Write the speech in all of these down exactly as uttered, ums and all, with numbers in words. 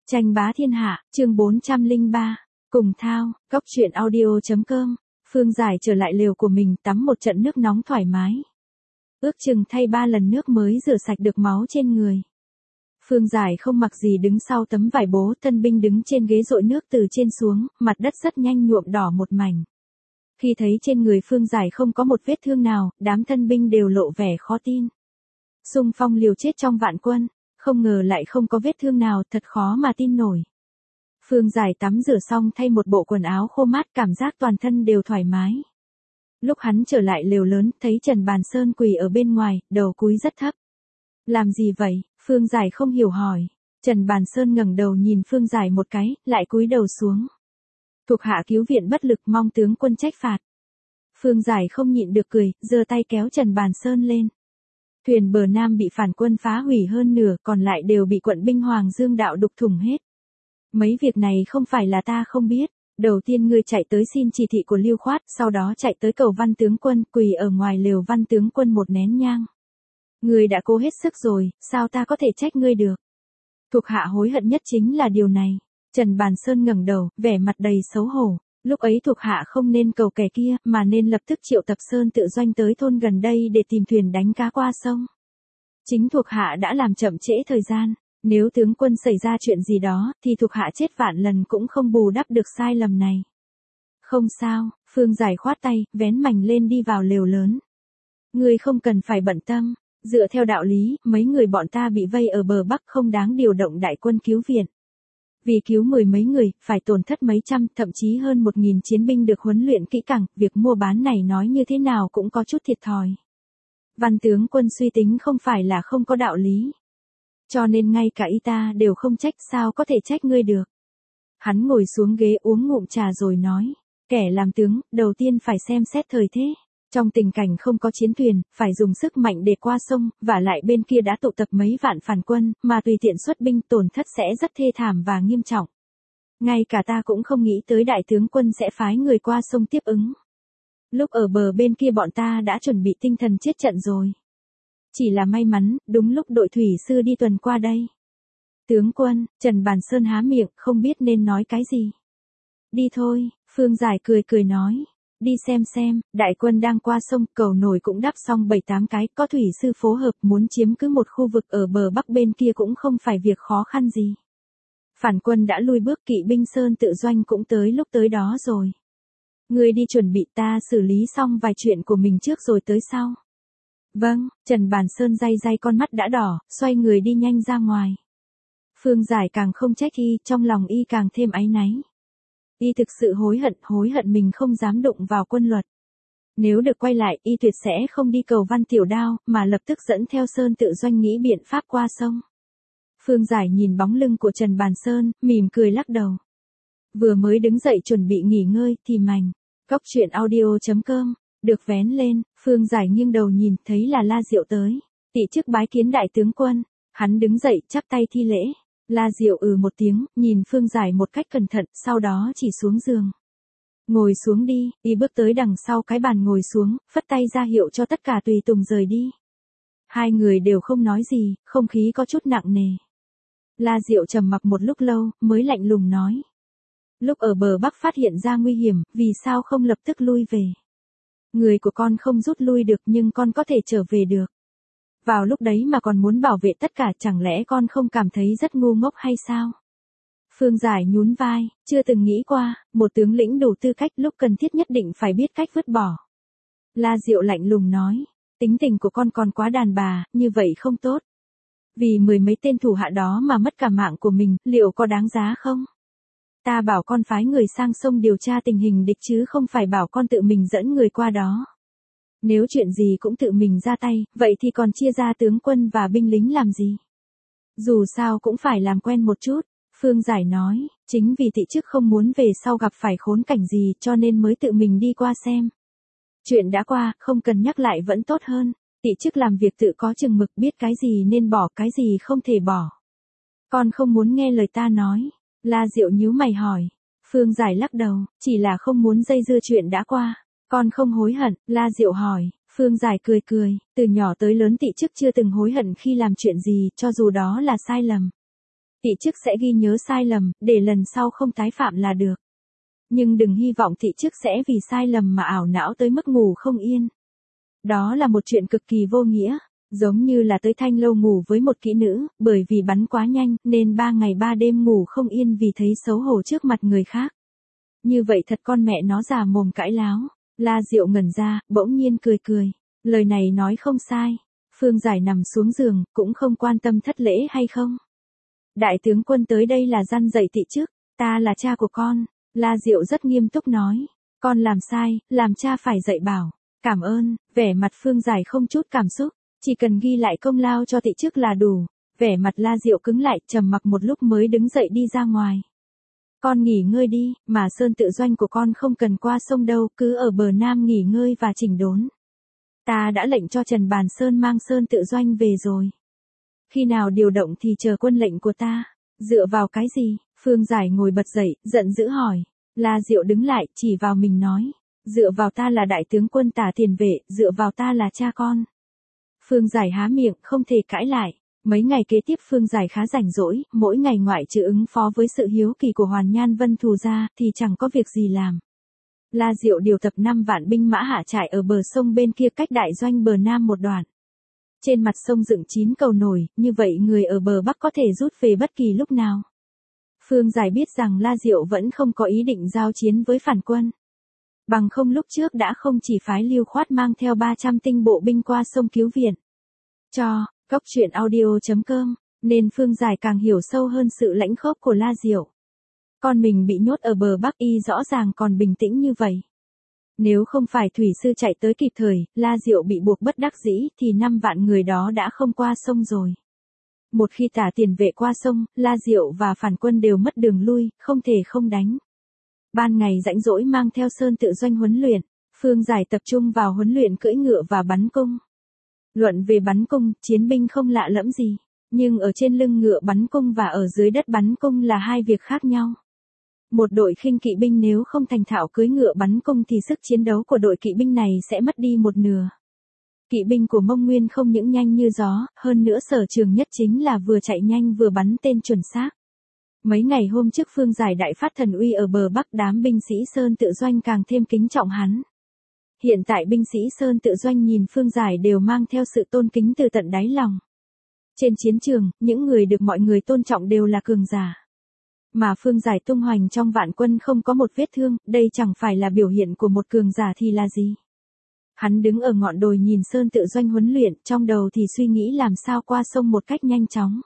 Tranh bá thiên hạ, chương bốn trăm lẻ ba. Cùng thao, góc truyện audio chấm com. Phương Giải trở lại lều của mình tắm một trận nước nóng thoải mái. Ước chừng thay ba lần nước mới rửa sạch được máu trên người. Phương Giải không mặc gì đứng sau tấm vải bố, tân binh đứng trên ghế dội nước từ trên xuống, mặt đất rất nhanh nhuộm đỏ một mảnh. Khi thấy trên người Phương Giải không có một vết thương nào, đám thân binh đều lộ vẻ khó tin. Xung phong liều chết trong vạn quân, không ngờ lại không có vết thương nào, thật khó mà tin nổi. Phương Giải tắm rửa xong thay một bộ quần áo khô mát, cảm giác toàn thân đều thoải mái. Lúc hắn trở lại lều lớn, thấy Trần Bàn Sơn quỳ ở bên ngoài, đầu cúi rất thấp. Làm gì vậy? Phương Giải không hiểu hỏi. Trần Bàn Sơn ngẩng đầu nhìn Phương Giải một cái, lại cúi đầu xuống. Thuộc hạ cứu viện bất lực, mong tướng quân trách phạt. Phương Giải không nhịn được cười, giơ tay kéo Trần Bàn Sơn lên. Thuyền bờ Nam bị phản quân phá hủy hơn nửa, còn lại đều bị quận binh Hoàng Dương Đạo đục thủng hết. Mấy việc này không phải là ta không biết. Đầu tiên ngươi chạy tới xin chỉ thị của Lưu Khoát, sau đó chạy tới cầu Văn tướng quân, quỳ ở ngoài lều Văn tướng quân một nén nhang. Ngươi đã cố hết sức rồi, sao ta có thể trách ngươi được? Thuộc hạ hối hận nhất chính là điều này. Trần Bàn Sơn ngẩng đầu, vẻ mặt đầy xấu hổ. Lúc ấy thuộc hạ không nên cầu kẻ kia, mà nên lập tức triệu tập Sơn Tự Doanh tới thôn gần đây để tìm thuyền đánh cá qua sông. Chính thuộc hạ đã làm chậm trễ thời gian. Nếu tướng quân xảy ra chuyện gì đó, thì thuộc hạ chết vạn lần cũng không bù đắp được sai lầm này. Không sao, Phương Giải khoát tay, vén mành lên đi vào lều lớn. Ngươi không cần phải bận tâm, dựa theo đạo lý, mấy người bọn ta bị vây ở bờ Bắc không đáng điều động đại quân cứu viện. Vì cứu mười mấy người, phải tổn thất mấy trăm, thậm chí hơn một nghìn chiến binh được huấn luyện kỹ càng, việc mua bán này nói như thế nào cũng có chút thiệt thòi. Văn tướng quân suy tính không phải là không có đạo lý. Cho nên ngay cả y ta đều không trách, sao có thể trách ngươi được. Hắn ngồi xuống ghế uống ngụm trà rồi nói, kẻ làm tướng, đầu tiên phải xem xét thời thế. Trong tình cảnh không có chiến thuyền, phải dùng sức mạnh để qua sông, và lại bên kia đã tụ tập mấy vạn phản quân, mà tùy tiện xuất binh tổn thất sẽ rất thê thảm và nghiêm trọng. Ngay cả ta cũng không nghĩ tới đại tướng quân sẽ phái người qua sông tiếp ứng. Lúc ở bờ bên kia bọn ta đã chuẩn bị tinh thần chết trận rồi. Chỉ là may mắn, đúng lúc đội thủy sư đi tuần qua đây. Tướng quân, Trần Bàn Sơn há miệng, không biết nên nói cái gì. Đi thôi, Phương Giải cười cười nói. Đi xem xem, đại quân đang qua sông, cầu nổi cũng đắp xong bảy tám cái, có thủy sư phối hợp, muốn chiếm cứ một khu vực ở bờ Bắc bên kia cũng không phải việc khó khăn gì. Phản quân đã lui bước, kỵ binh Sơn Tự Doanh cũng tới lúc tới đó rồi. Ngươi đi chuẩn bị, ta xử lý xong vài chuyện của mình trước rồi tới sau. Vâng, Trần Bàn Sơn day day con mắt đã đỏ, xoay người đi nhanh ra ngoài. Phương Giải càng không trách y, trong lòng y càng thêm áy náy. Y thực sự hối hận, hối hận mình không dám đụng vào quân luật. Nếu được quay lại, y tuyệt sẽ không đi cầu Văn Tiểu Đao, mà lập tức dẫn theo Sơn Tự Doanh nghĩ biện pháp qua sông. Phương Giải nhìn bóng lưng của Trần Bàn Sơn, mỉm cười lắc đầu. Vừa mới đứng dậy chuẩn bị nghỉ ngơi, thì mành. Góc truyện audio chấm com. Được vén lên, Phương Giải nghiêng đầu nhìn, thấy là La Diệu tới. Tị chức bái kiến đại tướng quân. Hắn đứng dậy, chắp tay thi lễ. La Diệu ừ một tiếng, nhìn Phương Giải một cách cẩn thận, sau đó chỉ xuống giường. Ngồi xuống đi, y bước tới đằng sau cái bàn ngồi xuống, phất tay ra hiệu cho tất cả tùy tùng rời đi. Hai người đều không nói gì, không khí có chút nặng nề. La Diệu trầm mặc một lúc lâu, mới lạnh lùng nói. Lúc ở bờ Bắc phát hiện ra nguy hiểm, vì sao không lập tức lui về? Người của con không rút lui được nhưng con có thể trở về được. Vào lúc đấy mà còn muốn bảo vệ tất cả, chẳng lẽ con không cảm thấy rất ngu ngốc hay sao? Phương Giải nhún vai, chưa từng nghĩ qua, một tướng lĩnh đủ tư cách lúc cần thiết nhất định phải biết cách vứt bỏ. La Diệu lạnh lùng nói, tính tình của con còn quá đàn bà, như vậy không tốt. Vì mười mấy tên thủ hạ đó mà mất cả mạng của mình, liệu có đáng giá không? Ta bảo con phái người sang sông điều tra tình hình địch chứ không phải bảo con tự mình dẫn người qua đó. Nếu chuyện gì cũng tự mình ra tay, vậy thì còn chia ra tướng quân và binh lính làm gì? Dù sao cũng phải làm quen một chút, Phương Giải nói, chính vì Tị chức không muốn về sau gặp phải khốn cảnh gì cho nên mới tự mình đi qua xem. Chuyện đã qua, không cần nhắc lại vẫn tốt hơn, Tị chức làm việc tự có chừng mực, biết cái gì nên bỏ, cái gì không thể bỏ. Con không muốn nghe lời ta nói. La Diệu nhíu mày hỏi. Phương Giải lắc đầu, chỉ là không muốn dây dưa chuyện đã qua. Con không hối hận, La Diệu hỏi. Phương Giải cười cười, từ nhỏ tới lớn Tị chức chưa từng hối hận khi làm chuyện gì, cho dù đó là sai lầm. Tị Thị chức sẽ ghi nhớ sai lầm, để lần sau không tái phạm là được. Nhưng đừng hy vọng thị chức sẽ vì sai lầm mà ảo não tới mức ngủ không yên. Đó là một chuyện cực kỳ vô nghĩa, giống như là tới thanh lâu ngủ với một kỹ nữ, bởi vì bắn quá nhanh, nên ba ngày ba đêm ngủ không yên vì thấy xấu hổ trước mặt người khác. Như vậy thật con mẹ nó già mồm cãi láo. La Diệu ngẩn ra, bỗng nhiên cười cười. Lời này nói không sai. Phương Giải nằm xuống giường, cũng không quan tâm thất lễ hay không. Đại tướng quân tới đây là răn dạy thị chức, ta là cha của con. La Diệu rất nghiêm túc nói. Con làm sai, làm cha phải dạy bảo. Cảm ơn, vẻ mặt Phương Giải không chút cảm xúc. Chỉ cần ghi lại công lao cho thị chức là đủ. Vẻ mặt La Diệu cứng lại, trầm mặc một lúc mới đứng dậy đi ra ngoài. Con nghỉ ngơi đi, mà sơn tự doanh của con không cần qua sông đâu, cứ ở bờ nam nghỉ ngơi và chỉnh đốn. Ta đã lệnh cho Trần Bàn Sơn mang sơn tự doanh về rồi. Khi nào điều động thì chờ quân lệnh của ta. Dựa vào cái gì? Phương Giải ngồi bật dậy, giận dữ hỏi. La Diệu đứng lại, chỉ vào mình nói. Dựa vào ta là đại tướng quân Tả Tiền Vệ, dựa vào ta là cha con. Phương Giải há miệng, không thể cãi lại. Mấy ngày kế tiếp Phương Giải khá rảnh rỗi, mỗi ngày ngoại trừ ứng phó với sự hiếu kỳ của Hoàn Nhan Vân Thù ra, thì chẳng có việc gì làm. La Diệu điều tập năm vạn binh mã hạ trại ở bờ sông bên kia cách đại doanh bờ nam một đoạn. Trên mặt sông dựng chín cầu nổi, như vậy người ở bờ bắc có thể rút về bất kỳ lúc nào. Phương Giải biết rằng La Diệu vẫn không có ý định giao chiến với phản quân. Bằng không lúc trước đã không chỉ phái Lưu Khoát mang theo ba trăm tinh bộ binh qua sông cứu viện. Cho, Cốc truyện audio chấm com, nên Phương Giải càng hiểu sâu hơn sự lãnh khốc của La Diệu. Con mình bị nhốt ở bờ Bắc y rõ ràng còn bình tĩnh như vậy. Nếu không phải thủy sư chạy tới kịp thời, La Diệu bị buộc bất đắc dĩ thì năm vạn người đó đã không qua sông rồi. Một khi Tả Tiền Vệ qua sông, La Diệu và phản quân đều mất đường lui, không thể không đánh. Ban ngày rảnh rỗi mang theo sơn tự doanh huấn luyện, Phương Giải tập trung vào huấn luyện cưỡi ngựa và bắn cung. Luận về bắn cung, chiến binh không lạ lẫm gì, nhưng ở trên lưng ngựa bắn cung và ở dưới đất bắn cung là hai việc khác nhau. Một đội khinh kỵ binh nếu không thành thạo cưỡi ngựa bắn cung thì sức chiến đấu của đội kỵ binh này sẽ mất đi một nửa. Kỵ binh của Mông Nguyên không những nhanh như gió, hơn nữa sở trường nhất chính là vừa chạy nhanh vừa bắn tên chuẩn xác. Mấy ngày hôm trước Phương Giải đại phát thần uy ở bờ Bắc, đám binh sĩ Sơn tự doanh càng thêm kính trọng hắn. Hiện tại binh sĩ Sơn tự doanh nhìn Phương Giải đều mang theo sự tôn kính từ tận đáy lòng. Trên chiến trường, những người được mọi người tôn trọng đều là cường giả. Mà Phương Giải tung hoành trong vạn quân không có một vết thương, đây chẳng phải là biểu hiện của một cường giả thì là gì. Hắn đứng ở ngọn đồi nhìn Sơn tự doanh huấn luyện, trong đầu thì suy nghĩ làm sao qua sông một cách nhanh chóng.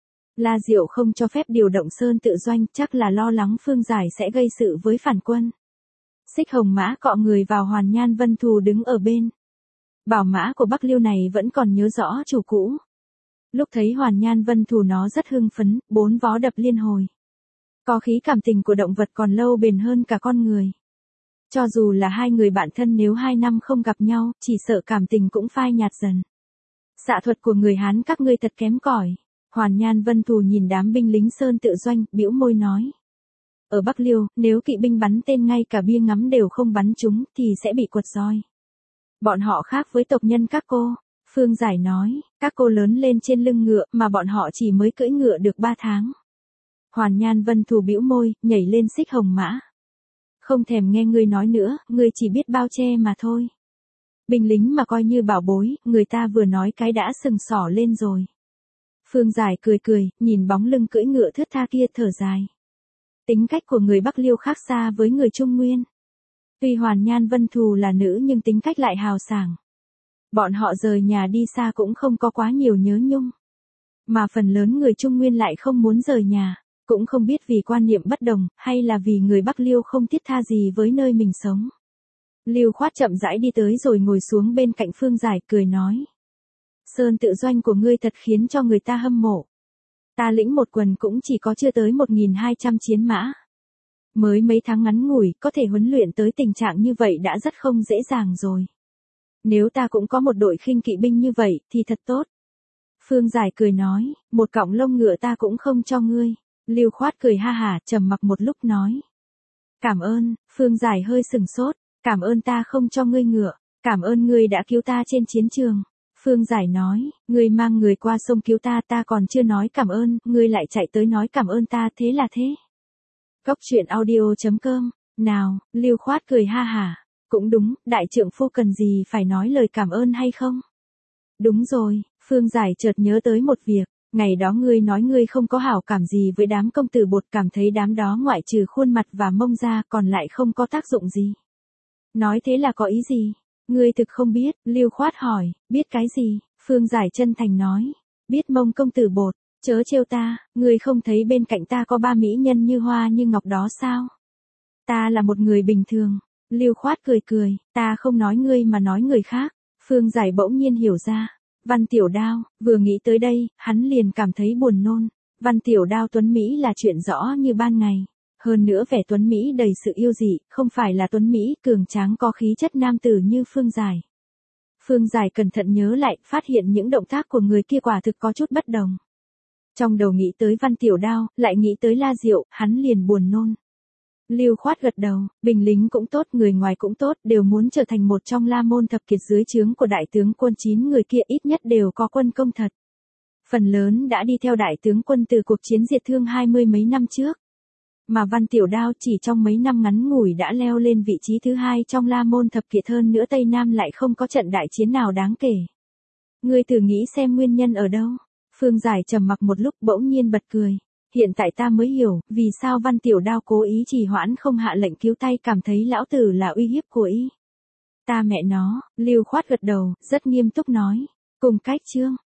La Diệu không cho phép điều động Sơn tự doanh, chắc là lo lắng Phương Giải sẽ gây sự với phản quân. Xích Hồng Mã cọ người vào Hoàn Nhan Vân Thù đứng ở bên. Bảo mã của Bắc Liêu này vẫn còn nhớ rõ chủ cũ. Lúc thấy Hoàn Nhan Vân Thù nó rất hưng phấn, bốn vó đập liên hồi. Có khí cảm tình của động vật còn lâu bền hơn cả con người. Cho dù là hai người bạn thân nếu hai năm không gặp nhau, chỉ sợ cảm tình cũng phai nhạt dần. Xạ thuật của người Hán các ngươi thật kém cỏi. Hoàn Nhan Vân Thù nhìn đám binh lính Sơn tự doanh, bĩu môi nói. Ở Bắc Liêu, nếu kỵ binh bắn tên ngay cả bia ngắm đều không bắn chúng, thì sẽ bị quật roi. Bọn họ khác với tộc nhân các cô. Phương Giải nói, các cô lớn lên trên lưng ngựa, mà bọn họ chỉ mới cưỡi ngựa được ba tháng. Hoàn Nhan Vân Thù bĩu môi, nhảy lên Xích Hồng Mã. Không thèm nghe ngươi nói nữa, ngươi chỉ biết bao che mà thôi. Binh lính mà coi như bảo bối, người ta vừa nói cái đã sừng sỏ lên rồi. Phương Giải cười cười, nhìn bóng lưng cưỡi ngựa thướt tha kia thở dài. Tính cách của người Bắc Liêu khác xa với người Trung Nguyên. Tuy Hoàn Nhan Vân Thù là nữ nhưng tính cách lại hào sảng. Bọn họ rời nhà đi xa cũng không có quá nhiều nhớ nhung. Mà phần lớn người Trung Nguyên lại không muốn rời nhà, cũng không biết vì quan niệm bất đồng, hay là vì người Bắc Liêu không thiết tha gì với nơi mình sống. Lưu Khoát chậm rãi đi tới rồi ngồi xuống bên cạnh Phương Giải cười nói. Sơn tự doanh của ngươi thật khiến cho người ta hâm mộ. Ta lĩnh một quần cũng chỉ có chưa tới một nghìn hai trăm chiến mã. Mới mấy tháng ngắn ngủi, có thể huấn luyện tới tình trạng như vậy đã rất không dễ dàng rồi. Nếu ta cũng có một đội khinh kỵ binh như vậy, thì thật tốt. Phương Giải cười nói, một cọng lông ngựa ta cũng không cho ngươi. Lưu Khoát cười ha hả, trầm mặc một lúc nói. Cảm ơn, Phương Giải hơi sừng sốt, cảm ơn ta không cho ngươi ngựa, cảm ơn ngươi đã cứu ta trên chiến trường. Phương Giải nói, ngươi mang người qua sông cứu ta, ta còn chưa nói cảm ơn, ngươi lại chạy tới nói cảm ơn ta, thế là thế. Cốc truyện audio chấm com, nào, Lưu Khoát cười ha hả, cũng đúng, đại trượng phu cần gì phải nói lời cảm ơn hay không? Đúng rồi, Phương Giải chợt nhớ tới một việc, ngày đó ngươi nói ngươi không có hảo cảm gì với đám công tử bột, cảm thấy đám đó ngoại trừ khuôn mặt và mông ra còn lại không có tác dụng gì. Nói thế là có ý gì? Ngươi thực không biết, Lưu Khoát hỏi, biết cái gì? Phương Giải chân thành nói, biết mông công tử bột, chớ trêu ta, ngươi không thấy bên cạnh ta có ba mỹ nhân như hoa như ngọc đó sao? Ta là một người bình thường. Lưu Khoát cười cười, ta không nói ngươi mà nói người khác. Phương Giải bỗng nhiên hiểu ra. Văn Tiểu Đao, vừa nghĩ tới đây, hắn liền cảm thấy buồn nôn. Văn Tiểu Đao tuấn Mỹ là chuyện rõ như ban ngày. Hơn nữa vẻ tuấn Mỹ đầy sự yêu dị, không phải là tuấn Mỹ cường tráng có khí chất nam tử như Phương Giải. Phương Giải cẩn thận nhớ lại, phát hiện những động tác của người kia quả thực có chút bất đồng. Trong đầu nghĩ tới Văn Tiểu Đao, lại nghĩ tới La Diệu, hắn liền buồn nôn. Lưu Khoát gật đầu, binh lính cũng tốt, người ngoài cũng tốt, đều muốn trở thành một trong La Môn thập kiệt dưới trướng của đại tướng quân, chín người kia ít nhất đều có quân công thật. Phần lớn đã đi theo đại tướng quân từ cuộc chiến diệt Thương hai mươi mấy năm trước. Mà Văn Tiểu Đao chỉ trong mấy năm ngắn ngủi đã leo lên vị trí thứ hai trong La Môn thập kiệt, hơn nữa Tây Nam lại không có trận đại chiến nào đáng kể. Ngươi thử nghĩ xem nguyên nhân ở đâu? Phương Giải trầm mặc một lúc bỗng nhiên bật cười. Hiện tại ta mới hiểu, vì sao Văn Tiểu Đao cố ý trì hoãn không hạ lệnh cứu tay, cảm thấy lão tử là uy hiếp của y. Ta mẹ nó, Lưu Khoát gật đầu, rất nghiêm túc nói. Cùng cách chương.